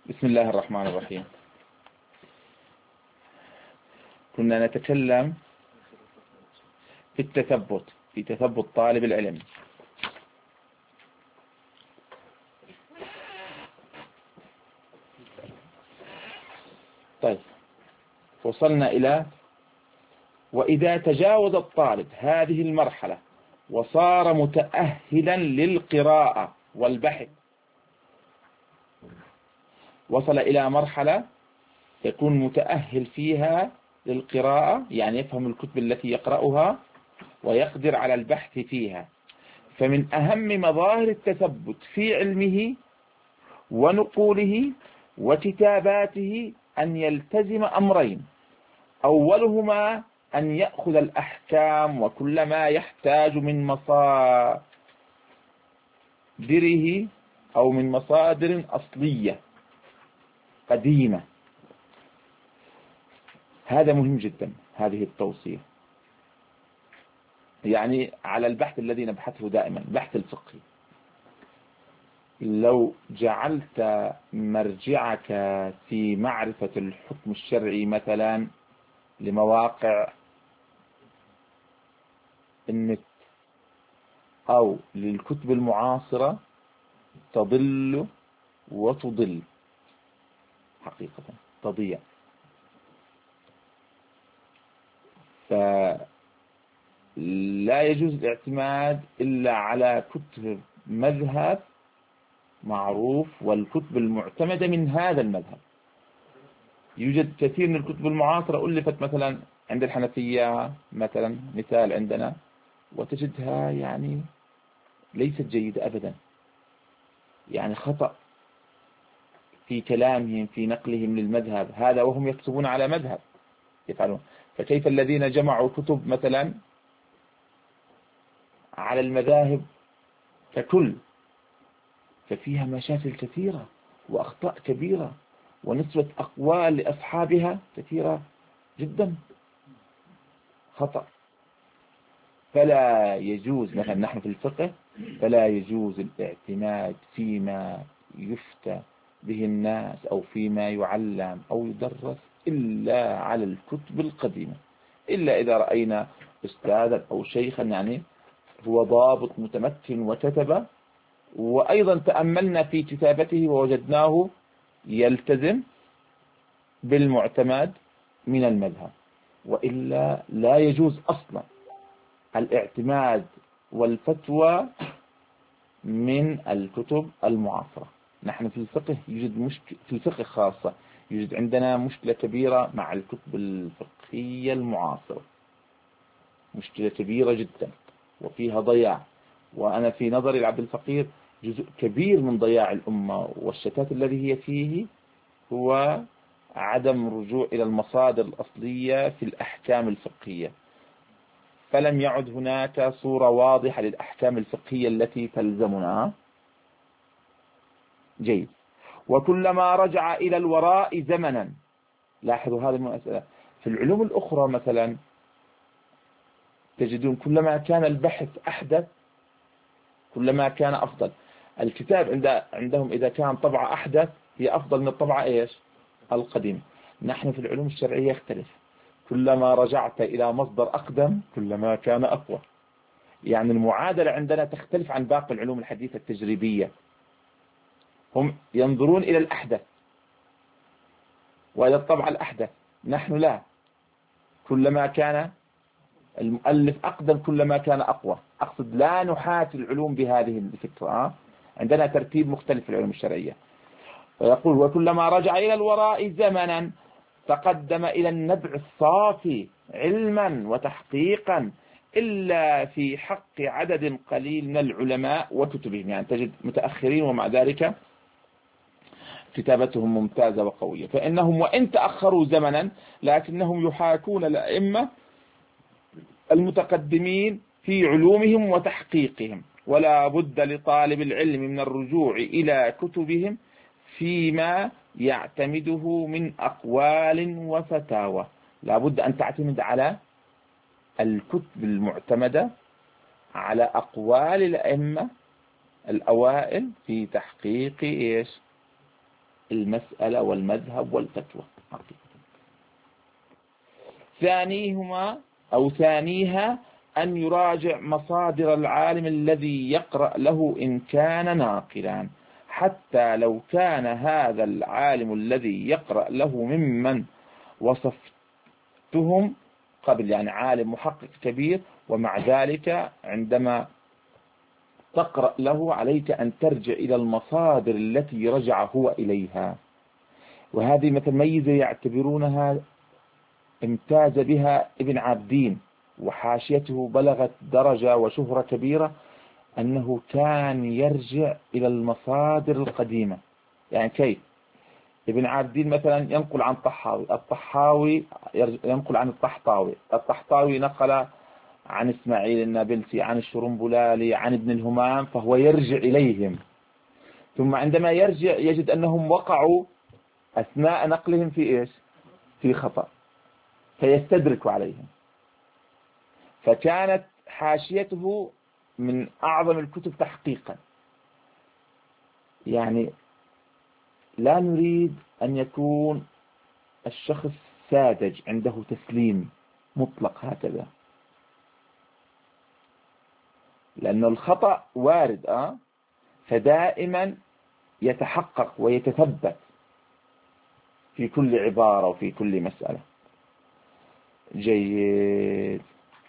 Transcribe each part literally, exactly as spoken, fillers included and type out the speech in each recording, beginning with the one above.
بسم الله الرحمن الرحيم. كنا نتكلم في التثبت في تثبت طالب العلم. طيب، وصلنا إلى وإذا تجاوز الطالب هذه المرحلة وصار متأهلا للقراءة والبحث، وصل إلى مرحلة يكون متأهل فيها للقراءة، يعني يفهم الكتب التي يقرأها ويقدر على البحث فيها. فمن أهم مظاهر التثبت في علمه ونقوله وكتاباته أن يلتزم أمرين: أولهما أن يأخذ الأحكام وكل ما يحتاج من مصادره أو من مصادر أصلية قديمة. هذا مهم جدا، هذه التوصية، يعني على البحث الذي نبحثه دائما، البحث الفقهي. لو جعلت مرجعك في معرفة الحكم الشرعي مثلا لمواقع النت أو للكتب المعاصرة تضل وتضل، حقيقة تضيع. فلا يجوز الاعتماد إلا على كتب مذهب معروف والكتب المعتمدة من هذا المذهب. يوجد كثير من الكتب المعاصرة ألفت مثلا عند الحنفية مثلا، مثال عندنا، وتجدها يعني ليست جيدة أبدا، يعني خطأ في كلامهم في نقلهم للمذهب هذا، وهم يكتبون على مذهب يفعلون. فكيف الذين جمعوا كتب مثلا على المذاهب ككل، ففيها مشاكل كثيرة وأخطاء كبيرة ونسبة أقوال لأصحابها كثيرة جدا، خطأ. فلا يجوز مثلا نحن في الفقه فلا يجوز الاعتماد فيما يفتى به الناس أو فيما يعلم أو يدرس إلا على الكتب القديمة، إلا إذا رأينا أستاذا أو شيخا يعني هو ضابط متمكن وكتب، وأيضا تأملنا في كتابته ووجدناه يلتزم بالمعتمد من المذهب، وإلا لا يجوز أصلا الاعتماد والفتوى من الكتب المعاصرة. نحن في الفقه يوجد مشكلة، في الفقه خاصة يوجد عندنا مشكلة كبيرة مع الكتب الفقهية المعاصرة، مشكلة كبيرة جدا وفيها ضياع. وأنا في نظري العبد الفقير جزء كبير من ضياع الأمة والشتات الذي هي فيه هو عدم الرجوع إلى المصادر الأصلية في الأحكام الفقهية، فلم يعد هناك صورة واضحة للأحكام الفقهية التي تلزمنا. جيد. وكلما رجع إلى الوراء زمنا، لاحظوا هذه المسألة في العلوم الأخرى مثلا، تجدون كلما كان البحث أحدث كلما كان أفضل. الكتاب عند عندهم إذا كان طبعة أحدث هي أفضل من الطبعة إيش القديمة. نحن في العلوم الشرعية يختلف، كلما رجعت إلى مصدر أقدم كلما كان أقوى. يعني المعادلة عندنا تختلف عن باقي العلوم الحديثة التجريبية، هم ينظرون إلى الأحدث وإلى الطبعة الأحدث، نحن لا، كلما كان المؤلف أقدم كلما كان أقوى. أقصد لا نحاتي العلوم بهذه الفكرة، عندنا ترتيب مختلف في العلوم الشرعية. ويقول وكلما رجع إلى الوراء زمنا تقدم إلى النبع الصافي علما وتحقيقا، إلا في حق عدد قليل من العلماء وكتبهم. يعني تجد متأخرين ومع ذلك كتابتهم ممتازة وقوية، فإنهم وإن تأخروا زمنا لكنهم يحاكون الأئمة المتقدمين في علومهم وتحقيقهم. ولا بد لطالب العلم من الرجوع إلى كتبهم فيما يعتمده من أقوال وفتاوى. لا بد أن تعتمد على الكتب المعتمدة، على أقوال الأئمة الأوائل في تحقيق إيش المسألة والمذهب والفتوى. ثانيهما أو ثانيها أن يراجع مصادر العالم الذي يقرأ له إن كان ناقلا، حتى لو كان هذا العالم الذي يقرأ له ممن وصفتهم قبل، يعني عالم محقق كبير، ومع ذلك عندما تقرأ له عليك أن ترجع إلى المصادر التي رجع هو إليها. وهذه مثل ميزة يعتبرونها امتاز بها ابن عابدين، وحاشيته بلغت درجة وشهرة كبيرة، أنه كان يرجع إلى المصادر القديمة. يعني كيف؟ ابن عابدين مثلا ينقل عن طحاوي، الطحاوي ينقل عن الطحطاوي، الطحطاوي نقل عن إسماعيل النابلسي، عن الشرنبلالي، عن ابن الهمام، فهو يرجع إليهم. ثم عندما يرجع يجد أنهم وقعوا أثناء نقلهم في إيش؟ في خطأ، فيستدرك عليهم. فكانت حاشيته من أعظم الكتب تحقيقا. يعني لا نريد أن يكون الشخص ساذج عنده تسليم مطلق هكذا، لأن الخطأ وارد أه فدائما يتحقق ويتثبت في كل عبارة وفي كل مسألة. جيد.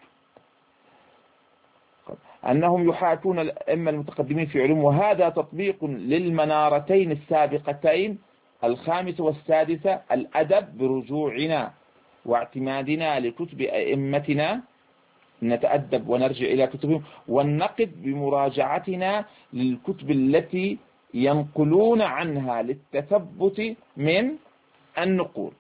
أنهم يحاكون الأئمة المتقدمين في علوم، وهذا تطبيق للمنارتين السابقتين الخامسة والسادسة: الأدب برجوعنا واعتمادنا لكتب أئمتنا، نتأدب ونرجع إلى كتبهم، والنقد بمراجعتنا للكتب التي ينقلون عنها للتثبت من النقول.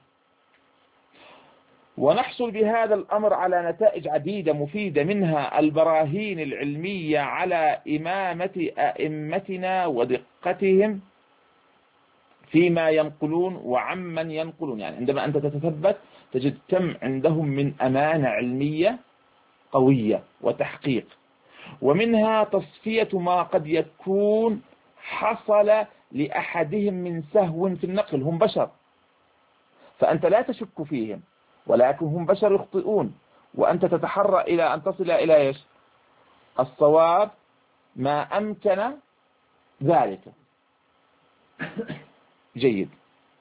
ونحصل بهذا الأمر على نتائج عديدة مفيدة، منها البراهين العلمية على إمامة أئمتنا ودقتهم فيما ينقلون وعمن ينقلون. يعني عندما أنت تتثبت تجد كم عندهم من أمانة علمية قوية وتحقيق. ومنها تصفية ما قد يكون حصل لأحدهم من سهو في النقل، هم بشر، فأنت لا تشك فيهم، ولكن هم بشر يخطئون، وأنت تتحرى إلى أن تصل إلى إيش؟ الصواب ما أمكن ذلك. جيد.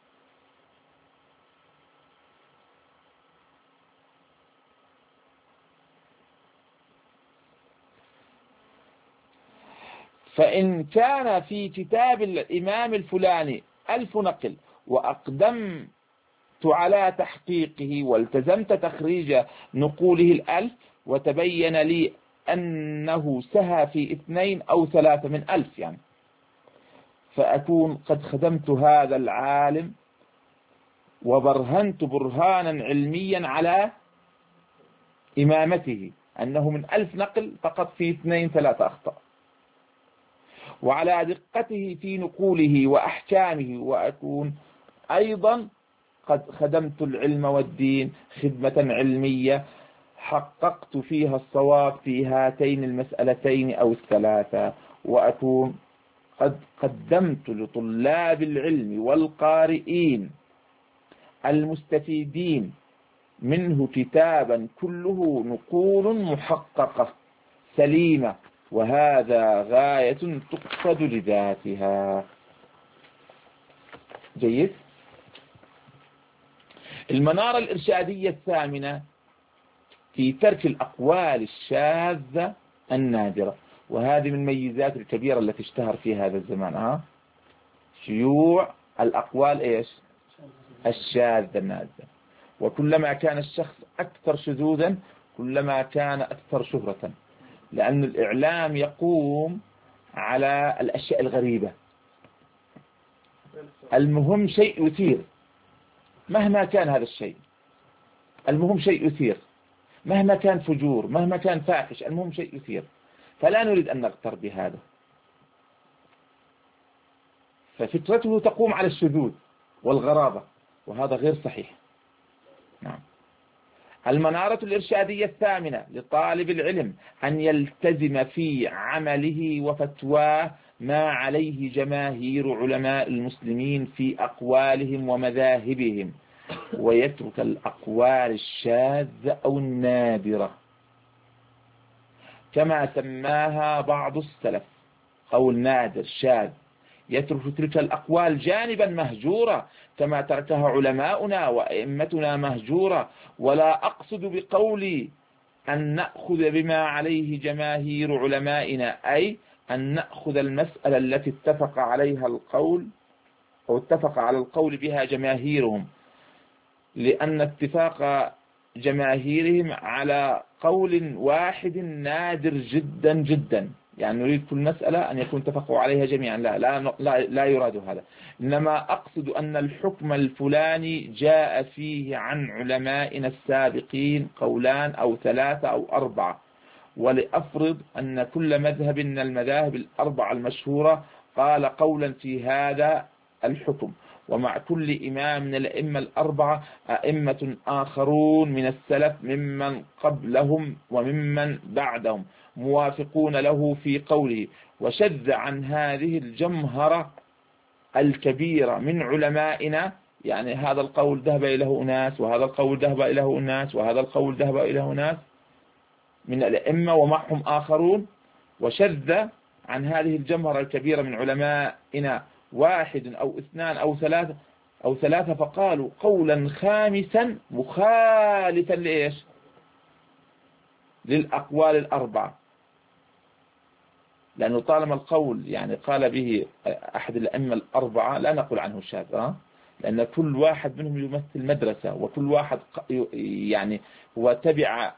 فإن كان في كتاب الإمام الفلاني ألف نقل وأقدمت على تحقيقه والتزمت تخريج نقوله الألف، وتبين لي أنه سهى في اثنين أو ثلاثة من ألف، يعني فأكون قد خدمت هذا العالم وبرهنت برهانا علميا على إمامته، أنه من ألف نقل فقط في اثنين ثلاثة أخطأ، وعلى دقته في نقوله وأحكامه، وأكون أيضا قد خدمت العلم والدين خدمة علمية حققت فيها الصواب في هاتين المسألتين أو الثلاثة، وأكون قد قدمت لطلاب العلم والقارئين المستفيدين منه كتابا كله نقول محققة سليمة، وهذا غاية تقصد لذاتها. جيد. المنارة الإرشادية الثامنة في ترك الأقوال الشاذة النادرة، وهذه من الميزات الكبيرة التي اشتهر في هذا الزمان ها شيوع الأقوال إيش الشاذة النادرة. وكلما كان الشخص أكثر شذوذا كلما كان أكثر شهرة، لأن الإعلام يقوم على الأشياء الغريبة. المهم شيء يثير مهما كان هذا الشيء، المهم شيء يثير مهما كان فجور، مهما كان فاحش، المهم شيء يثير، فلا نريد أن نغتر بهذا. ففكرته تقوم على الشذوذ والغرابة، وهذا غير صحيح. نعم. المنارة الإرشادية الثامنة لطالب العلم أن يلتزم في عمله وفتواه ما عليه جماهير علماء المسلمين في أقوالهم ومذاهبهم، ويترك الأقوال الشاذة أو النادرة كما سماها بعض السلف قول نادر شاذ، يترك تلك الأقوال جانبا مهجورة كما تركها علماؤنا وأئمتنا مهجورة. ولا أقصد بقولي أن نأخذ بما عليه جماهير علمائنا، أي أن نأخذ المسألة التي اتفق عليها القول أو اتفق على القول بها جماهيرهم، لأن اتفاق جماهيرهم على قول واحد نادر جدا جدا، يعني نريد كل مسألة أن يكون اتفقوا عليها جميعا، لا لا لا, لا يراد هذا. إنما أقصد أن الحكم الفلاني جاء فيه عن علمائنا السابقين قولان أو ثلاثة أو أربعة، ولأفرض أن كل مذهب من المذاهب الأربعة المشهورة قال قولا في هذا الحكم، ومع كل إمام من الأئمة الأربعة أئمة آخرون من السلف ممن قبلهم وممن بعدهم موافقون له في قوله، وشذ عن هذه الجمهرة الكبيرة من علمائنا، يعني هذا القول ذهب إليه أناس وهذا القول ذهب إليه أناس وهذا القول ذهب إليه أناس من الأئمة ومعهم آخرون، وشذ عن هذه الجمهرة الكبيرة من علمائنا واحد أو اثنان أو ثلاثة أو ثلاثة فقالوا قولا خامسا مخالفا لإيش؟ للأقوال الأربعة، لأنه طالما القول يعني قال به أحد الأئمة الأربعة لا نقول عنه شاذ، أه؟ لأن كل واحد منهم يمثل مدرسة، وكل واحد يعني هو تبع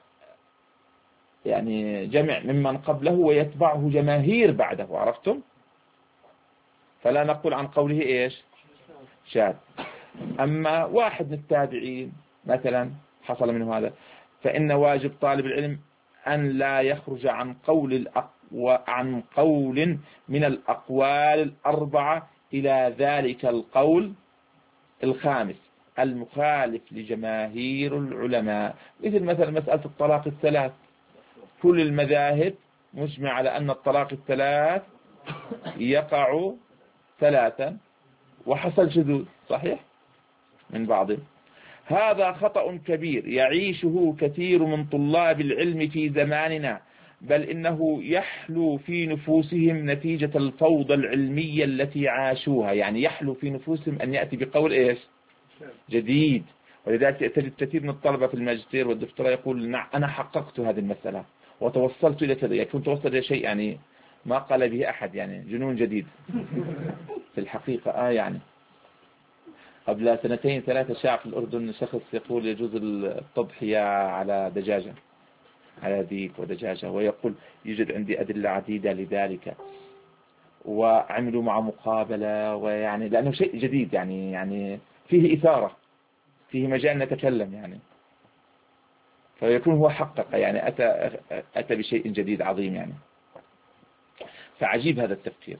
يعني جمع ممن قبله ويتبعه جماهير بعده، عرفتم؟ فلا نقول عن قوله إيش؟ شاذ. أما واحد من التابعين مثلا حصل منه هذا، فإن واجب طالب العلم أن لا يخرج عن قول الأقوى عن قول من الأقوال الأربعة إلى ذلك القول الخامس المخالف لجماهير العلماء، مثل مثلا مسألة الطلاق الثلاث، كل المذاهب مجمع على أن الطلاق الثلاث يقع ثلاثا وحصل شذوذ صحيح من بعضهم. هذا خطأ كبير يعيشه كثير من طلاب العلم في زماننا، بل إنه يحلو في نفوسهم نتيجة الفوضى العلمية التي عاشوها، يعني يحلو في نفوسهم أن يأتي بقول إيش؟ جديد. ولذلك تجد كثير من الطلبة في الماجستير والدكتوراه يقول أنا حققت هذه المسألة وتوصلت إلى كذا، يكون توصل إلى شيء يعني ما قال به أحد، يعني جنون جديد في الحقيقة. آه يعني قبل سنتين ثلاثة شاع في الأردن شخص يقول يجوز التضحية على دجاجة، على ديك ودجاجة، ويقول يوجد عندي أدلة عديدة لذلك، وعملوا مع مقابلة، ويعني لأنه شيء جديد يعني يعني فيه إثارة، فيه مجال نتكلم يعني، فيكون هو حقق يعني أتى أتى بشيء جديد عظيم يعني. فعجيب هذا التفكير.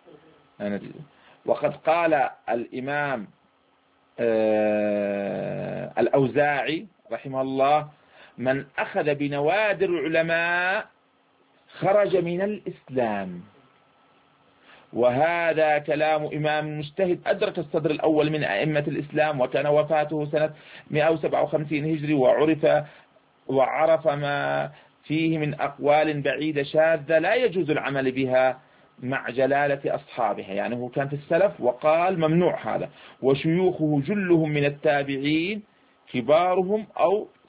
وقد قال الإمام الأوزاعي رحمه الله من أخذ بنوادر العلماء خرج من الإسلام، وهذا كلام إمام مجتهد أدرك الصدر الأول من أئمة الإسلام، وكان وفاته سنة مئة وسبعة وخمسين هجري، وعرف وعرف ما فيه من أقوال بعيدة شاذة لا يجوز العمل بها مع جلالة أصحابها، يعني هو كان في السلف وقال ممنوع هذا، وشيوخه جلهم من التابعين كبارهم أو